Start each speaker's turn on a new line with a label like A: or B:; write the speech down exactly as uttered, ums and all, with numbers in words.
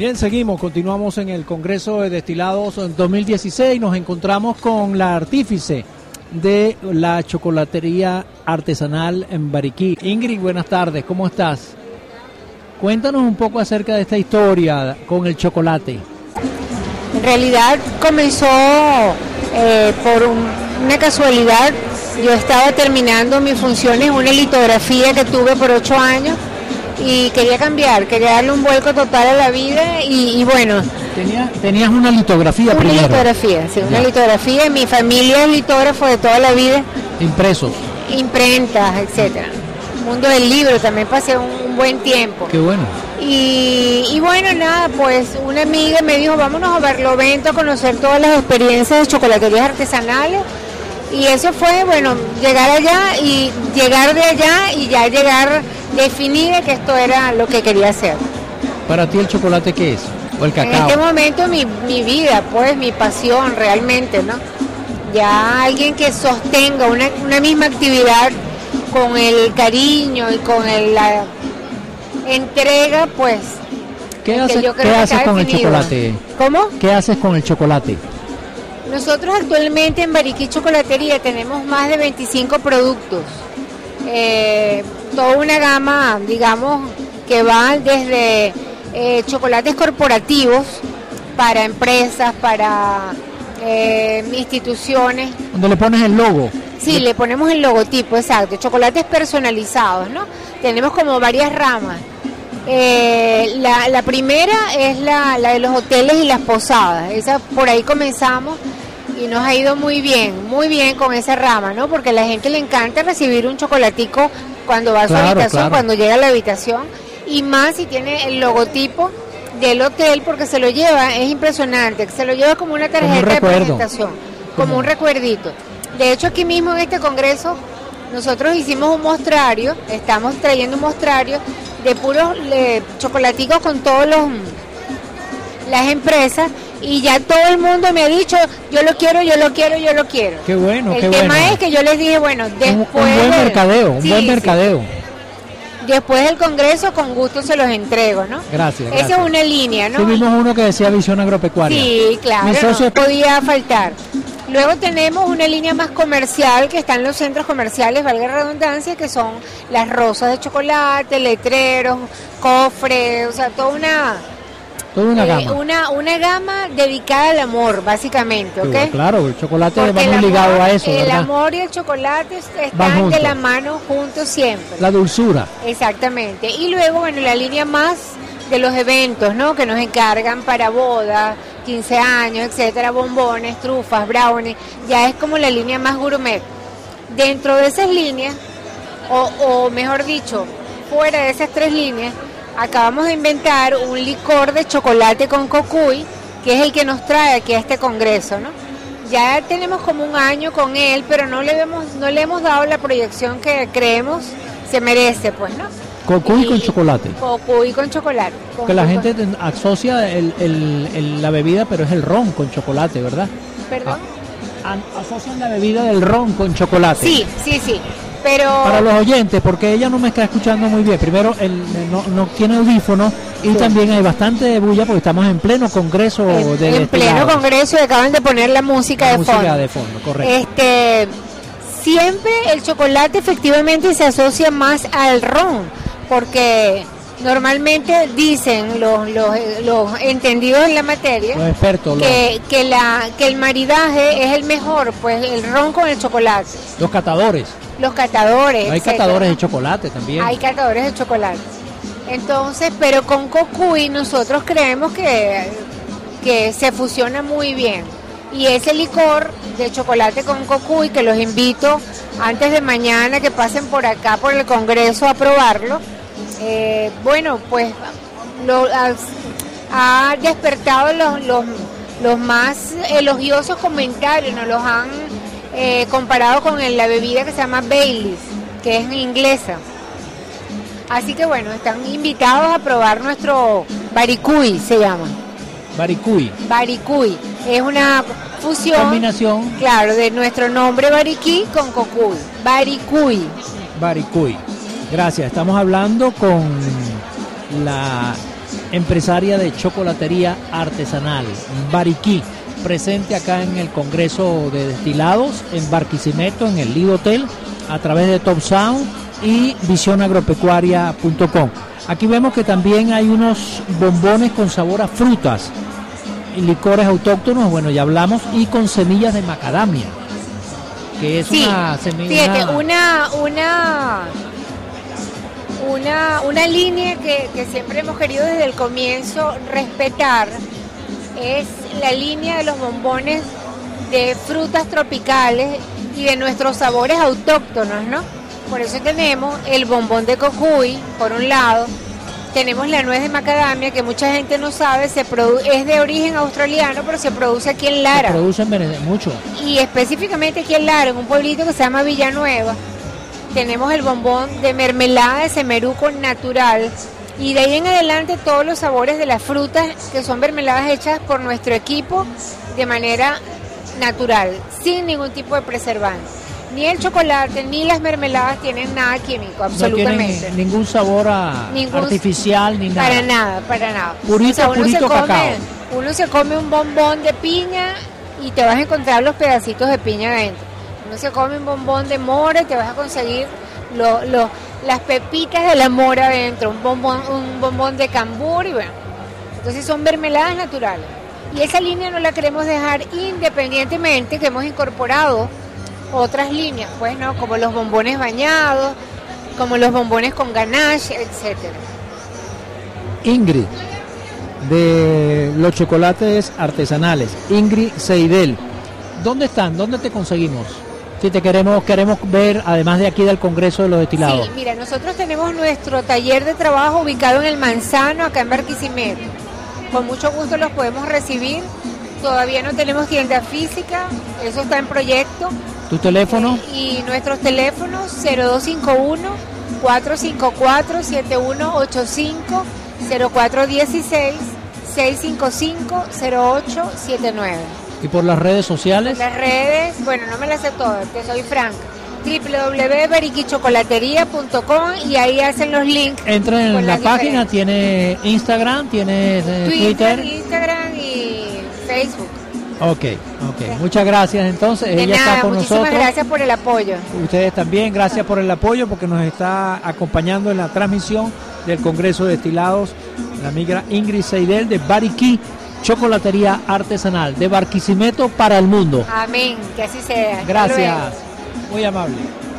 A: Bien, seguimos, continuamos en el Congreso de Destilados dos mil dieciséis. Nos encontramos con la artífice de la chocolatería artesanal en Bariquí. Ingrid, buenas tardes, ¿cómo estás? Cuéntanos un poco acerca de esta historia con el chocolate.
B: En realidad comenzó eh, por un, una casualidad. Yo estaba terminando mis funciones, una litografía que tuve por ocho años y quería cambiar, quería darle un vuelco total a la vida y, y bueno.
A: ¿Tenías, tenías una litografía
B: una
A: primero?
B: Una litografía, sí, una
A: ya.
B: litografía. Mi familia es litógrafo de toda la vida.
A: Impresos.
B: Imprentas, etcétera. Mundo del libro, también pasé un, un buen tiempo.
A: Qué bueno.
B: Y, y bueno, nada, pues una amiga me dijo, vámonos a Barlovento a conocer todas las experiencias de chocolaterías artesanales. Y eso fue, bueno, llegar allá y llegar de allá y ya llegar definida que esto era lo que quería hacer.
A: ¿Para ti el chocolate qué es? ¿O el cacao?
B: En este momento mi, mi vida, pues mi pasión realmente, ¿no? Ya alguien que sostenga una, una misma actividad con el cariño y con el, la entrega, pues...
A: ¿Qué, hace, ¿qué haces con definido. el chocolate?
B: ¿Cómo?
A: ¿Qué haces con el chocolate?
B: Nosotros actualmente en Bariquí Chocolatería tenemos más de veinticinco productos, eh, toda una gama, digamos, que va desde eh, chocolates corporativos para empresas, para eh, instituciones.
A: ¿Dónde le pones el logo?
B: Sí, le ponemos el logotipo, exacto, chocolates personalizados, ¿no? Tenemos como varias ramas. Eh, la, la primera es la, la de los hoteles y las posadas, esa por ahí comenzamos y nos ha ido muy bien, muy bien con esa rama, ¿no? Porque a la gente le encanta recibir un chocolatico cuando va a su
A: claro,
B: habitación,
A: claro.
B: cuando llega a la habitación, y más si tiene el logotipo del hotel, porque se lo lleva, es impresionante, se lo lleva como una tarjeta de presentación, como ¿Cómo? un recuerdito. De hecho, aquí mismo en este congreso nosotros hicimos un mostrario, estamos trayendo un mostrario de puros eh, chocolaticos con todos los las empresas y ya todo el mundo me ha dicho yo lo quiero, yo lo quiero, yo lo quiero.
A: Qué bueno,
B: el
A: qué
B: tema
A: bueno.
B: es que yo les dije, bueno, después
A: un, un buen
B: del,
A: mercadeo, un
B: sí,
A: buen
B: sí.
A: mercadeo.
B: Después del congreso con gusto se los entrego, ¿no?
A: Gracias,
B: Esa
A: gracias.
B: es una línea, ¿no?
A: Tuvimos uno que decía visión agropecuaria.
B: Sí, claro, no es... podía faltar. Luego tenemos una línea más comercial que está en los centros comerciales, valga la redundancia, que son las rosas de chocolate, letreros, cofres, o sea, toda una...
A: Toda una
B: eh,
A: gama.
B: Una, una gama dedicada al amor, básicamente, ¿ok?
A: Sí, claro, el chocolate
B: Porque
A: va muy
B: amor,
A: ligado a eso, ¿verdad?
B: El amor y el chocolate están de la mano juntos siempre.
A: La dulzura.
B: Exactamente. Y luego, bueno, la línea más de los eventos, ¿no? Que nos encargan para bodas, quince años, etcétera, bombones, trufas, brownies, ya es como la línea más gourmet. Dentro de esas líneas, o, o mejor dicho, fuera de esas tres líneas, acabamos de inventar un licor de chocolate con cocuy, que es el que nos trae aquí a este congreso, ¿no? Ya tenemos como un año con él, pero no le hemos, no le hemos dado la proyección que creemos se merece, pues, ¿no?
A: Cocuy con chocolate.
B: Cocuy con chocolate. Con
A: que la
B: con...
A: gente asocia el, el, el, la bebida, pero es el ron con chocolate, ¿verdad?
B: ¿Perdón?
A: Ah, asocian la bebida del ron con chocolate.
B: Sí, sí, sí. Pero...
A: Para los oyentes, porque ella no me está escuchando muy bien. Primero, el, no, no tiene audífonos y sí. También hay bastante bulla porque estamos en pleno congreso
B: en,
A: de
B: En pleno congreso y acaban de poner la música
A: la
B: de
A: música
B: fondo.
A: de fondo, correcto.
B: Este, siempre el chocolate efectivamente se asocia más al ron, porque normalmente dicen los, los, los entendidos en la materia,
A: los expertos,
B: que,
A: los...
B: que, la, que el maridaje es el mejor, pues el ron con el chocolate.
A: Los catadores.
B: Los catadores.
A: Hay
B: etcétera.
A: catadores de chocolate también.
B: Hay catadores de chocolate. Entonces, pero con cocuy nosotros creemos que, que se fusiona muy bien. Y ese licor de chocolate con cocuy, que los invito antes de mañana que pasen por acá por el congreso a probarlo, eh, bueno, pues lo, ha, ha despertado los, los, los más elogiosos comentarios, nos los han eh, comparado con el, la bebida que se llama Baileys, que es inglesa. Así que bueno, están invitados a probar nuestro Baricuy, se llama.
A: Baricuy.
B: Baricuy. Es una fusión,
A: combinación,
B: claro, de nuestro nombre Bariquí con Cocuy. Baricuy.
A: Baricuy. Gracias. Estamos hablando con la empresaria de chocolatería artesanal, Bariquí, presente acá en el Congreso de Destilados en Barquisimeto, en el Lido Hotel, a través de Top Sound y visión agropecuaria punto com. Aquí vemos que también hay unos bombones con sabor a frutas y licores autóctonos, bueno, ya hablamos, y con semillas de macadamia, que es
B: sí,
A: una semilla...
B: Fíjate, una, una, una, una línea que, que siempre hemos querido desde el comienzo respetar es la línea de los bombones de frutas tropicales y de nuestros sabores autóctonos, ¿no? Por eso tenemos el bombón de cocuy, por un lado, tenemos la nuez de macadamia, que mucha gente no sabe, se produ- es de origen australiano, pero se produce aquí en Lara.
A: Se produce en Venezuela, mucho.
B: Y específicamente aquí en Lara, en un pueblito que se llama Villanueva, tenemos el bombón de mermelada de semeruco natural. Y de ahí en adelante todos los sabores de las frutas, que son mermeladas hechas por nuestro equipo de manera natural, sin ningún tipo de preservante. Ni el chocolate ni las mermeladas tienen nada químico, absolutamente.
A: No tienen ningún sabor a ningún, artificial ni nada.
B: Para nada, para nada.
A: Purito, o sea, uno purito se come, cacao.
B: Uno se come un bombón de piña y te vas a encontrar los pedacitos de piña adentro. Uno se come un bombón de mora y te vas a conseguir lo, lo, las pepitas de la mora adentro, un bombón, un bombón de cambur y bueno. Entonces son mermeladas naturales. Y esa línea no la queremos dejar independientemente que hemos incorporado otras líneas, pues, ¿no? Como los bombones bañados, como los bombones con ganache, etcétera.
A: Ingrid, de los chocolates artesanales, Ingrid Seidel, ¿dónde están? ¿Dónde te conseguimos? Si te queremos queremos ver, además de aquí del Congreso de los Destilados.
B: Sí, mira, nosotros tenemos nuestro taller de trabajo ubicado en el Manzano, acá en Barquisimeto. Con mucho gusto los podemos recibir. Todavía no tenemos tienda física, eso está en proyecto.
A: ¿Tu teléfono?
B: Eh, y nuestros teléfonos cero dos cinco uno, cuatro cinco cuatro, siete uno ocho cinco, cero cuatro uno seis, seis cinco cinco, cero ocho siete nueve.
A: ¿Y por las redes sociales?
B: Las redes, bueno, no me las sé todas, te soy franca. doble u doble u doble u punto bariquichocolatería punto com y ahí hacen los links.
A: Entra en la página, tiene Instagram, tiene eh,
B: Twitter,
A: Twitter,
B: Instagram y Facebook.
A: Ok, ok. Muchas gracias entonces.
B: De
A: Ella
B: nada,
A: está con
B: muchísimas
A: nosotros.
B: Gracias por el apoyo.
A: Ustedes también, gracias por el apoyo porque nos está acompañando en la transmisión del Congreso de Destilados la amiga Ingrid Seidel de Bariquí, chocolatería artesanal de Barquisimeto para el mundo.
B: Amén, que así sea.
A: Gracias, muy amable.